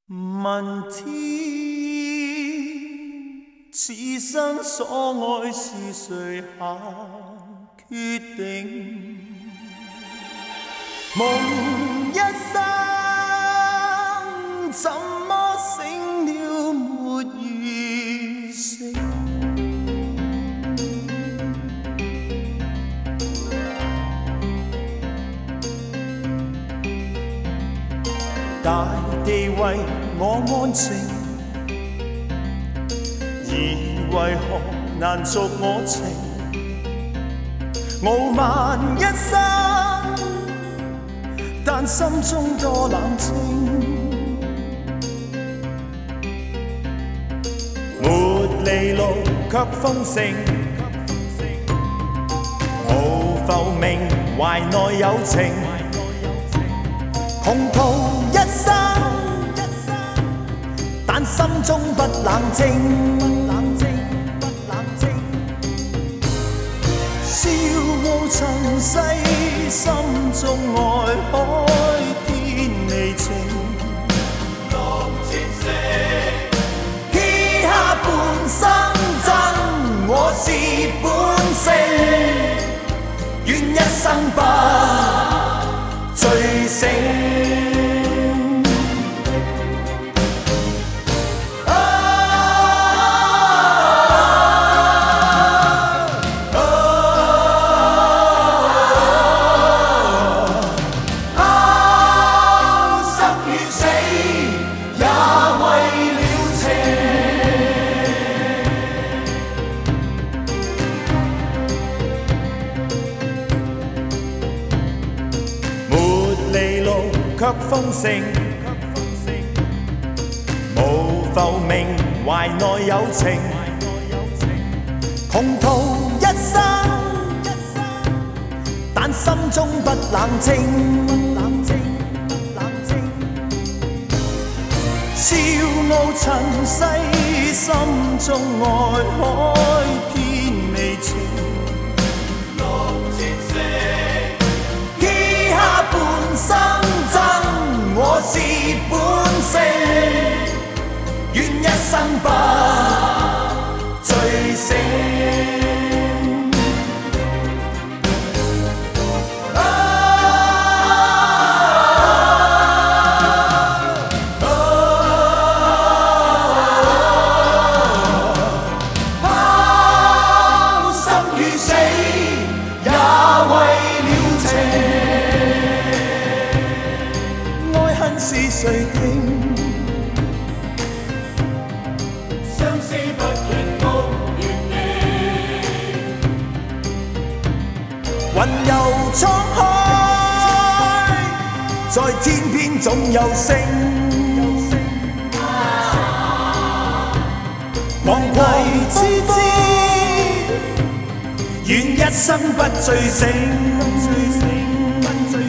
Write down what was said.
问天，此生所爱是谁下决定？梦一生，怎么醒了没如醒？大地为我安静，而为何难續我情？傲慢一生，但心中多冷清。沒離路卻豐盛，無浮名懷內有情。窮途一生，但心中不冷靜。笑傲塵世，心中愛海天未晴。浪前色，嘻哈半生真，我是本性，願一生不醉醒。卻豐盛，無浮名懷內有情。窮途一生，但心中不冷靜。笑傲塵世，心中愛海天未晴。浪前色，嘻哈半生。我是本性，願一生不醉醒。生與死，也為了情。是誰定？相思不見復原地，雲遊滄海，在天邊總有星。昂貴之姿，願一生不醉醒。